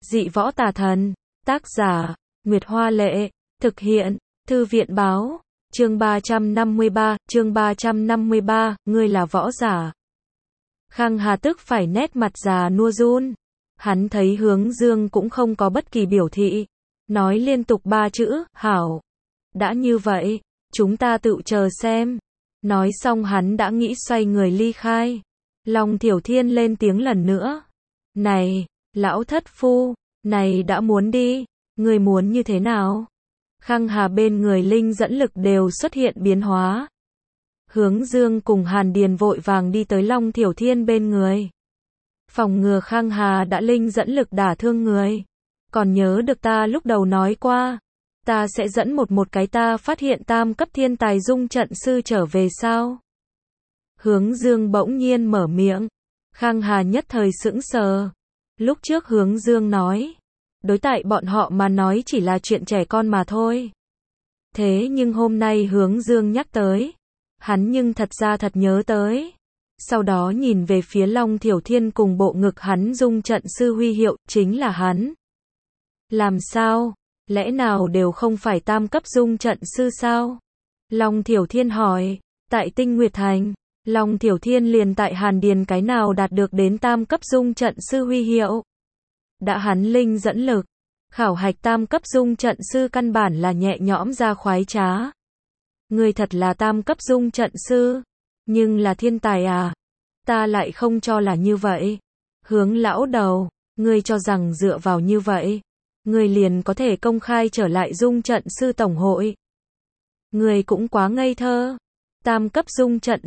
Dị võ tà thần. Tác giả, Nguyệt Hoa Lệ. Thực hiện, Thư viện Báo. Chương 353, ngươi là võ giả. Khang Hà tức phải nét mặt già nua run. Hắn thấy Hướng Dương cũng không có bất kỳ biểu thị. Nói liên tục 3 chữ, hảo. Đã như vậy, chúng ta tự chờ xem. Nói xong hắn đã nghĩ xoay người ly khai. Long Thiểu Thiên lên tiếng lần nữa. Này, lão thất phu, này đã muốn đi, ngươi muốn như thế nào? Khang Hà bên người linh dẫn lực đều xuất hiện biến hóa. Hướng Dương cùng Hàn Điền vội vàng đi tới Long Thiểu Thiên bên người. Phòng ngừa Khang Hà đã linh dẫn lực đả thương người. Còn nhớ được ta lúc đầu nói qua, ta sẽ dẫn một cái ta phát hiện tam cấp thiên tài dung trận sư trở về sao? Hướng Dương bỗng nhiên mở miệng. Khang Hà nhất thời sững sờ. Lúc trước Hướng Dương nói, đối tại bọn họ mà nói chỉ là chuyện trẻ con mà thôi. Thế nhưng hôm nay Hướng Dương nhắc tới, hắn nhưng thật ra thật nhớ tới. Sau đó nhìn về phía Long Thiểu Thiên cùng bộ ngực hắn dung trận sư huy hiệu, chính là hắn. Làm sao? Lẽ nào đều không phải tam cấp dung trận sư sao? Long Thiểu Thiên hỏi. Tại Tinh Nguyệt Thành, Long Thiểu Thiên liền tại Hàn Điền cái nào đạt được đến tam cấp dung trận sư huy hiệu. Đã hắn linh dẫn lực, khảo hạch tam cấp dung trận sư căn bản là nhẹ nhõm ra khoái trá. Ngươi thật là tam cấp dung trận sư, nhưng là thiên tài à? Ta lại không cho là như vậy. Hướng lão đầu, ngươi cho rằng dựa vào như vậy, ngươi liền có thể công khai trở lại dung trận sư tổng hội. Ngươi cũng quá ngây thơ. Tam cấp dung trận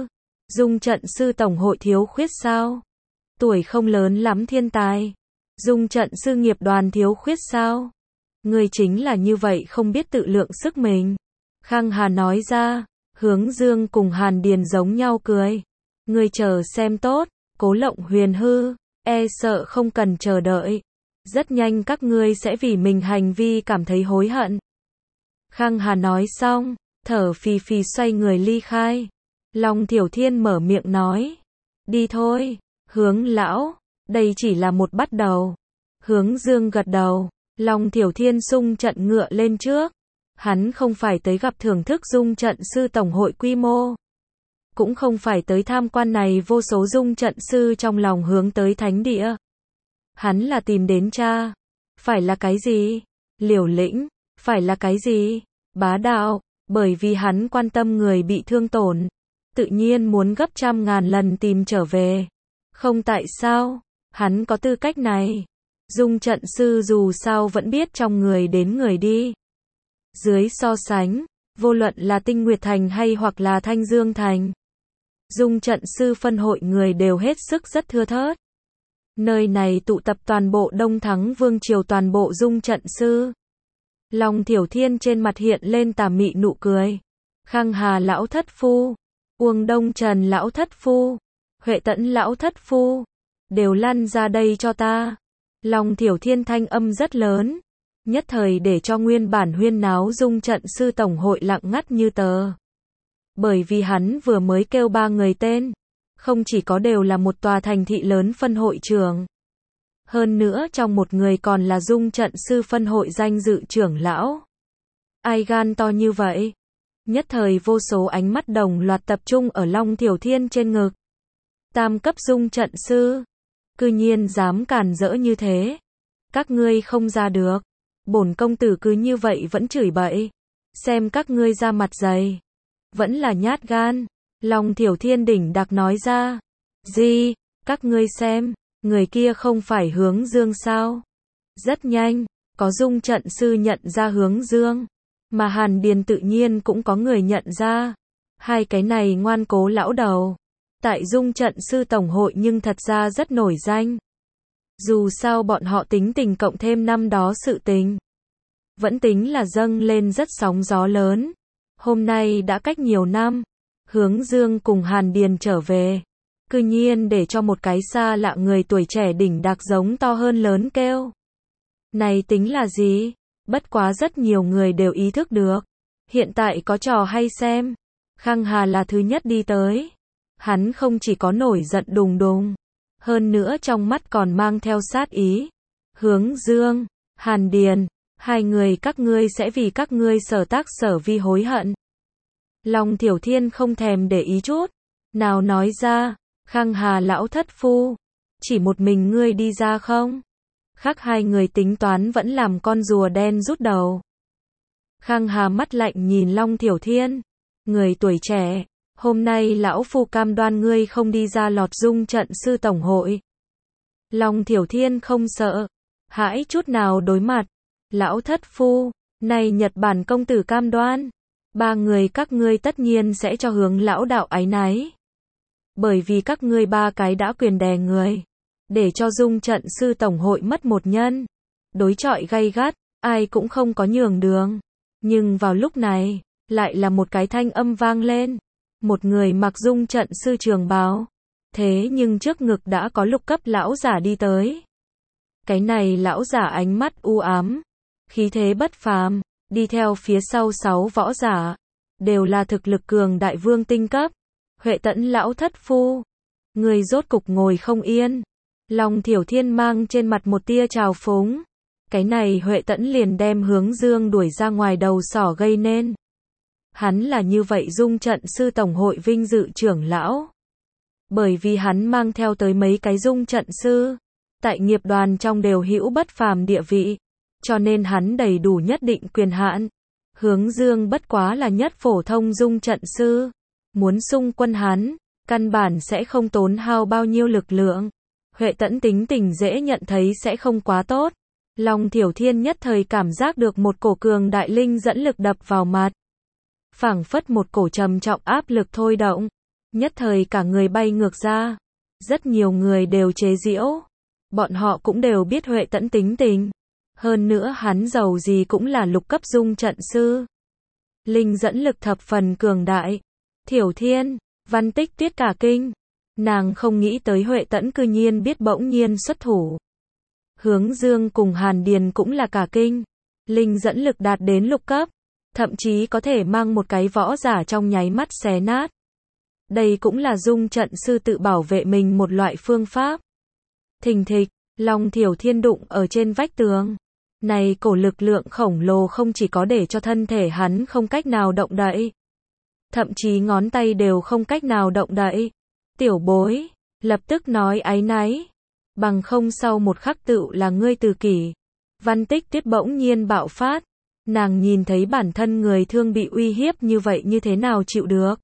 sư tổng hội thiếu khuyết sao? Tuổi không lớn lắm thiên tài. Dung trận sư nghiệp đoàn thiếu khuyết sao? Ngươi chính là như vậy không biết tự lượng sức mình. Khang Hà nói ra. Hướng Dương cùng Hàn Điền giống nhau cười. Ngươi chờ xem tốt, Cố Lộng Huyền hư, e sợ không cần chờ đợi. Rất nhanh các ngươi sẽ vì mình hành vi cảm thấy hối hận. Khang Hà nói xong, thở phì phì xoay người ly khai. Long Thiểu Thiên mở miệng nói. Đi thôi, Hướng lão, đây chỉ là một bắt đầu. Hướng Dương gật đầu. Long Thiểu Thiên xung trận ngựa lên trước. Hắn không phải tới gặp thưởng thức dung trận sư tổng hội quy mô. Cũng không phải tới tham quan này vô số dung trận sư trong lòng hướng tới thánh địa. Hắn là tìm đến cha. Phải là cái gì? Liều lĩnh. Phải là cái gì? Bá đạo. Bởi vì hắn quan tâm người bị thương tổn. Tự nhiên muốn gấp 100.000 lần tìm trở về. Không tại sao? Hắn có tư cách này. Dung trận sư dù sao vẫn biết trong người đến người đi. Dưới so sánh, vô luận là Tinh Nguyệt Thành hay hoặc là Thanh Dương Thành, dung trận sư phân hội người đều hết sức rất thưa thớt. Nơi này tụ tập toàn bộ Đông Thắng Vương triều toàn bộ dung trận sư. Long Thiểu Thiên trên mặt hiện lên tà mị nụ cười. Khang Hà lão thất phu, Uông Đông Trần lão thất phu, Huệ Tẫn lão thất phu, đều lăn ra đây cho ta. Long Thiểu Thiên thanh âm rất lớn, nhất thời để cho nguyên bản huyên náo dung trận sư tổng hội lặng ngắt như tờ. Bởi vì hắn vừa mới kêu 3 người tên, không chỉ có đều là một tòa thành thị lớn phân hội trưởng. Hơn nữa trong một người còn là dung trận sư phân hội danh dự trưởng lão. Ai gan to như vậy? Nhất thời vô số ánh mắt đồng loạt tập trung ở Long Thiểu Thiên trên ngực. Tam cấp dung trận sư, cư nhiên dám càn rỡ như thế. Các ngươi không ra được. Bổn công tử cứ như vậy vẫn chửi bậy. Xem các ngươi ra mặt dày. Vẫn là nhát gan. Long Thiểu Thiên đỉnh đặc nói ra. Gì? Các ngươi xem. Người kia không phải Hướng Dương sao? Rất nhanh. Có dung trận sư nhận ra Hướng Dương. Mà Hàn Điền tự nhiên cũng có người nhận ra. Hai cái này ngoan cố lão đầu. Tại dung trận sư tổng hội nhưng thật ra rất nổi danh. Dù sao bọn họ tính tình cộng thêm năm đó sự tình. Vẫn tính là dâng lên rất sóng gió lớn. Hôm nay đã cách nhiều năm. Hướng Dương cùng Hàn Điền trở về. Cư nhiên để cho một cái xa lạ người tuổi trẻ đỉnh đặc giống to hơn lớn kêu. Này tính là gì? Bất quá rất nhiều người đều ý thức được. Hiện tại có trò hay xem. Khang Hà là thứ nhất đi tới. Hắn không chỉ có nổi giận đùng đùng. Hơn nữa trong mắt còn mang theo sát ý. Hướng Dương, Hàn Điền, hai người các ngươi sẽ vì các ngươi sở tác sở vi hối hận. Long Thiểu Thiên không thèm để ý chút nào nói ra, Khang Hà lão thất phu, chỉ một mình ngươi đi ra không? Khác hai người tính toán vẫn làm con rùa đen rút đầu. Khang Hà mắt lạnh nhìn Long Thiểu Thiên, người tuổi trẻ, hôm nay lão phu cam đoan ngươi không đi ra lọt dung trận sư tổng hội. Long Thiểu Thiên không sợ hãi chút nào đối mặt, lão thất phu, này Nhật Bản công tử cam đoan, ba người các ngươi tất nhiên sẽ cho Hướng lão đạo áy náy. Bởi vì các ngươi ba cái đã quyền đè người, để cho dung trận sư tổng hội mất một nhân. Đối chọi gay gắt, ai cũng không có nhường đường. Nhưng vào lúc này, lại là một cái thanh âm vang lên. Một người mặc dung trận sư trường bào. Thế nhưng trước ngực đã có lục cấp lão giả đi tới. Cái này lão giả ánh mắt u ám, khí thế bất phàm, đi theo phía sau 6 võ giả, đều là thực lực cường đại vương tinh cấp. Huệ Tẫn lão thất phu, người rốt cục ngồi không yên. Long Thiểu Thiên mang trên mặt một tia trào phúng. Cái này Huệ Tẫn liền đem Hướng Dương đuổi ra ngoài đầu sỏ gây nên. Hắn là như vậy dung trận sư tổng hội vinh dự trưởng lão. Bởi vì hắn mang theo tới mấy cái dung trận sư, tại nghiệp đoàn trong đều hữu bất phàm địa vị, cho nên hắn đầy đủ nhất định quyền hạn. Hướng Dương bất quá là nhất phổ thông dung trận sư, muốn xung quân hắn, căn bản sẽ không tốn hao bao nhiêu lực lượng. Huệ Tẫn tính tình dễ nhận thấy sẽ không quá tốt. Long Thiểu Thiên nhất thời cảm giác được một cổ cường đại linh dẫn lực đập vào mặt. Phảng phất một cổ trầm trọng áp lực thôi động. Nhất thời cả người bay ngược ra. Rất nhiều người đều chế giễu. Bọn họ cũng đều biết Huệ Tẫn tính tình. Hơn nữa hắn giàu gì cũng là lục cấp dung trận sư. Linh dẫn lực thập phần cường đại. Thiểu Thiên, Văn Tích Tuyết cả kinh. Nàng không nghĩ tới Huệ Tẫn cư nhiên biết bỗng nhiên xuất thủ. Hướng Dương cùng Hàn Điền cũng là cả kinh. Linh dẫn lực đạt đến lục cấp, thậm chí có thể mang một cái võ giả trong nháy mắt xé nát. Đây cũng là dung trận sư tự bảo vệ mình một loại phương pháp. Thình thịch, Long Thiểu Thiên đụng ở trên vách tường. Này cổ lực lượng khổng lồ không chỉ có để cho thân thể hắn không cách nào động đậy, thậm chí ngón tay đều không cách nào động đậy. Tiểu bối, lập tức nói áy náy. Bằng không sau một khắc tựu là ngươi từ kỷ. Văn Tích Tuyết bỗng nhiên bạo phát. Nàng nhìn thấy bản thân người thương bị uy hiếp như vậy như thế nào chịu được.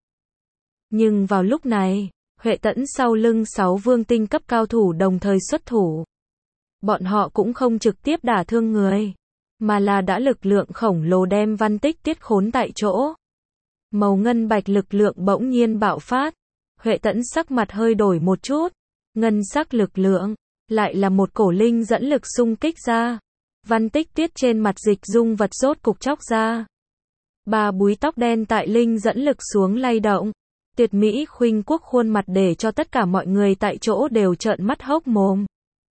Nhưng vào lúc này, Huệ Tẫn sau lưng 6 vương tinh cấp cao thủ đồng thời xuất thủ. Bọn họ cũng không trực tiếp đả thương người, mà là đã lực lượng khổng lồ đem Văn Tích Tuyết khốn tại chỗ. Màu ngân bạch lực lượng bỗng nhiên bạo phát. Huệ Tẫn sắc mặt hơi đổi một chút. Ngân sắc lực lượng, lại là một cổ linh dẫn lực xung kích ra. Văn Tích Tuyết trên mặt dịch dung vật rốt cục chóc ra. 3 búi tóc đen tại linh dẫn lực xuống lay động. Tuyệt mỹ khuynh quốc khuôn mặt để cho tất cả mọi người tại chỗ đều trợn mắt hốc mồm.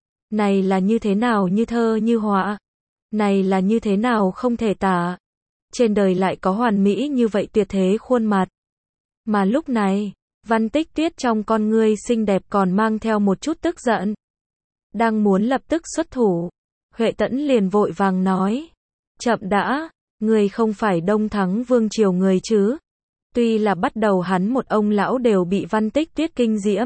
Này là như thế nào như thơ như họa. Này là như thế nào không thể tả. Trên đời lại có hoàn mỹ như vậy tuyệt thế khuôn mặt. Mà lúc này, Văn Tích Tuyết trong con ngươi xinh đẹp còn mang theo một chút tức giận. Đang muốn lập tức xuất thủ. Huệ Tẫn liền vội vàng nói. Chậm đã, người không phải Đông Thắng Vương Triều người chứ. Tuy là bắt đầu hắn một ông lão đều bị Văn Tích Tuyết kinh diễm.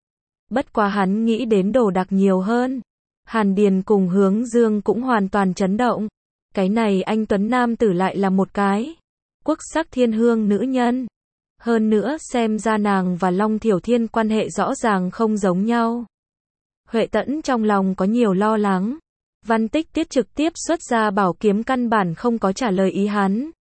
Bất quá hắn nghĩ đến đồ đặc nhiều hơn. Hàn Điền cùng Hướng Dương cũng hoàn toàn chấn động. Cái này anh tuấn nam tử lại là một cái quốc sắc thiên hương nữ nhân. Hơn nữa xem ra nàng và Long Thiểu Thiên quan hệ rõ ràng không giống nhau. Huệ Tẫn trong lòng có nhiều lo lắng. Văn Tích Tuyết trực tiếp xuất ra bảo kiếm căn bản không có trả lời ý hắn.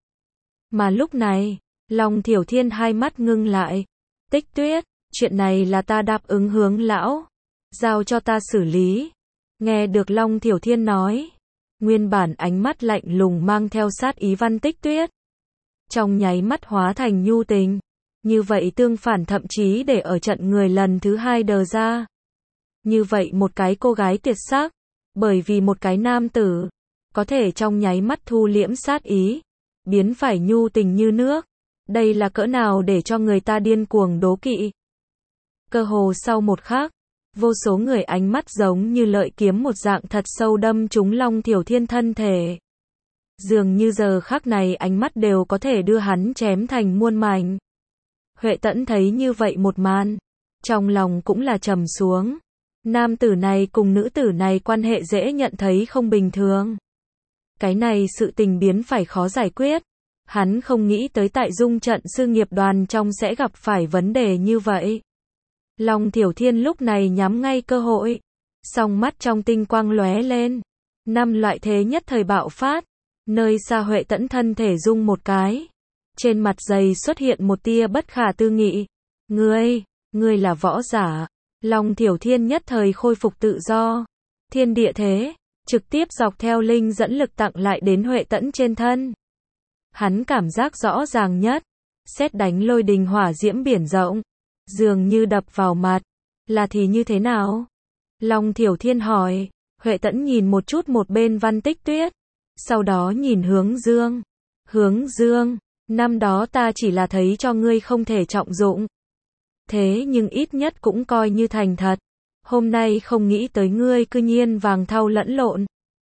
Mà lúc này, Long Thiểu Thiên hai mắt ngưng lại. Tích Tuyết, chuyện này là ta đáp ứng Hướng lão. Giao cho ta xử lý. Nghe được Long Thiểu Thiên nói. Nguyên bản ánh mắt lạnh lùng mang theo sát ý Văn Tích Tuyết. Trong nháy mắt hóa thành nhu tình. Như vậy tương phản thậm chí để ở trận người lần thứ 2 đờ ra. Như vậy một cái cô gái tuyệt sắc. Bởi vì một cái nam tử. Có thể trong nháy mắt thu liễm sát ý. Biến phải nhu tình như nước. Đây là cỡ nào để cho người ta điên cuồng đố kỵ. Cơ hồ sau một khắc. Vô số người ánh mắt giống như lợi kiếm một dạng thật sâu đâm trúng Long Thiểu Thiên thân thể. Dường như giờ khắc này ánh mắt đều có thể đưa hắn chém thành muôn mảnh. Huệ Tẫn thấy như vậy một màn, trong lòng cũng là trầm xuống. Nam tử này cùng nữ tử này quan hệ dễ nhận thấy không bình thường. Cái này sự tình biến phải khó giải quyết. Hắn không nghĩ tới tại dung trận sư nghiệp đoàn trong sẽ gặp phải vấn đề như vậy. Long Thiểu Thiên lúc này nhắm ngay cơ hội. Song mắt trong tinh quang lóe lên. 5 loại thế nhất thời bạo phát. Nơi xa Huệ Tẫn thân thể rung một cái. Trên mặt giày xuất hiện một tia bất khả tư nghị. Ngươi là võ giả. Long Thiểu Thiên nhất thời khôi phục tự do. Thiên địa thế, trực tiếp dọc theo linh dẫn lực tặng lại đến Huệ Tẫn trên thân. Hắn cảm giác rõ ràng nhất. Sét đánh lôi đình hỏa diễm biển rộng. Dường như đập vào mặt. Là thì như thế nào? Long Thiểu Thiên hỏi. Huệ Tẫn nhìn một chút một bên Văn Tích Tuyết. Sau đó nhìn Hướng Dương. Hướng Dương, năm đó ta chỉ là thấy cho ngươi không thể trọng dụng. Thế nhưng ít nhất cũng coi như thành thật. Hôm nay không nghĩ tới ngươi cư nhiên vàng thau lẫn lộn.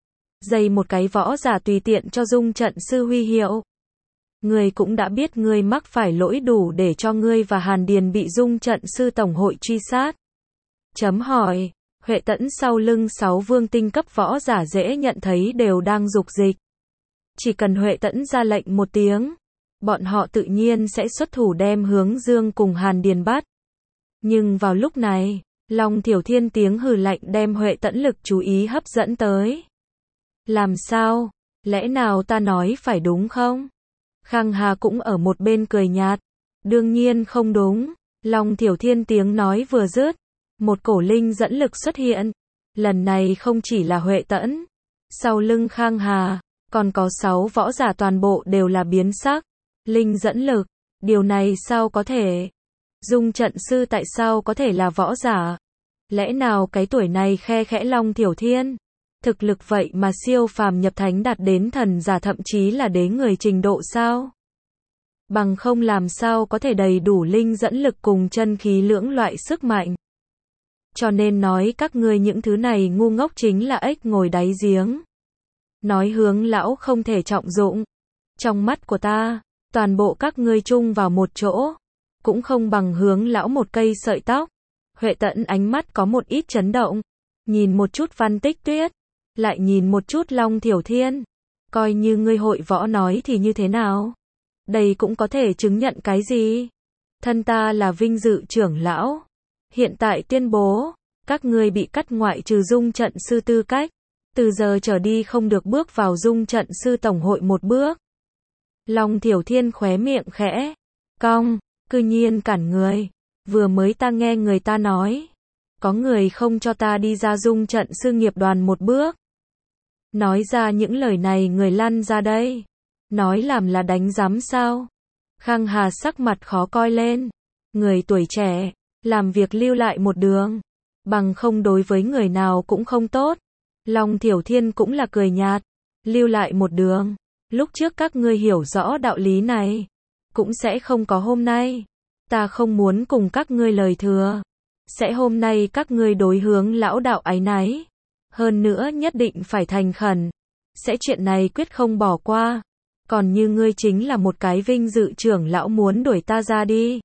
Dày một cái võ giả tùy tiện cho dung trận sư huy hiệu. Ngươi cũng đã biết ngươi mắc phải lỗi đủ để cho ngươi và Hàn Điền bị dung trận sư tổng hội truy sát. Chấm hỏi, Huệ Tẫn sau lưng 6 vương tinh cấp võ giả dễ nhận thấy đều đang dục dịch. Chỉ cần Huệ Tẫn ra lệnh một tiếng, bọn họ tự nhiên sẽ xuất thủ đem Hướng Dương cùng Hàn Điền bắt. Nhưng vào lúc này, Long Thiểu Thiên tiếng hừ lạnh đem Huệ Tẫn lực chú ý hấp dẫn tới. Làm sao? Lẽ nào ta nói phải đúng không? Khang Hà cũng ở một bên cười nhạt. Đương nhiên không đúng. Long Thiểu Thiên tiếng nói vừa dứt, một cổ linh dẫn lực xuất hiện. Lần này không chỉ là Huệ Tẫn. Sau lưng Khang Hà, còn có 6 võ giả toàn bộ đều là biến sắc. Linh dẫn lực, điều này sao có thể? Dung trận sư tại sao có thể là võ giả? Lẽ nào cái tuổi này khe khẽ Long Thiểu Thiên? Thực lực vậy mà siêu phàm nhập thánh đạt đến thần giả thậm chí là đế người trình độ sao? Bằng không làm sao có thể đầy đủ linh dẫn lực cùng chân khí lưỡng loại sức mạnh? Cho nên nói các ngươi những thứ này ngu ngốc chính là ếch ngồi đáy giếng. Nói Hướng lão không thể trọng dụng. Trong mắt của ta, toàn bộ các ngươi chung vào một chỗ, cũng không bằng Hướng lão một cây sợi tóc. Huệ Tẫn ánh mắt có một ít chấn động, nhìn một chút Văn Tích Tuyết, lại nhìn một chút Long Thiểu Thiên. Coi như ngươi hội võ nói thì như thế nào? Đây cũng có thể chứng nhận cái gì? Thân ta là vinh dự trưởng lão. Hiện tại tuyên bố, các ngươi bị cắt ngoại trừ dung trận sư tư cách. Từ giờ trở đi không được bước vào dung trận sư tổng hội một bước. Long Thiểu Thiên khóe miệng khẽ cong, cư nhiên cản người. Vừa mới ta nghe người ta nói, có người không cho ta đi ra dung trận sư nghiệp đoàn một bước. Nói ra những lời này người lăn ra đây. Nói làm là đánh giám sao? Khang Hà sắc mặt khó coi lên. Người tuổi trẻ, làm việc lưu lại một đường. Bằng không đối với người nào cũng không tốt. Long Thiểu Thiên cũng là cười nhạt. Lưu lại một đường. Lúc trước các ngươi hiểu rõ đạo lý này, cũng sẽ không có hôm nay. Ta không muốn cùng các ngươi lời thừa. Sẽ hôm nay các ngươi đối hướng lão đạo áy náy. Hơn nữa nhất định phải thành khẩn. Sẽ chuyện này quyết không bỏ qua. Còn như ngươi chính là một cái vinh dự trưởng lão muốn đuổi ta ra đi.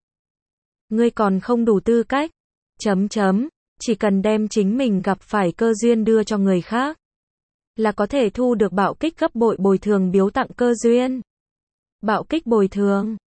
Ngươi còn không đủ tư cách. Chỉ cần đem chính mình gặp phải cơ duyên đưa cho người khác, là có thể thu được bạo kích gấp bội bồi thường biếu tặng cơ duyên. Bạo kích bồi thường.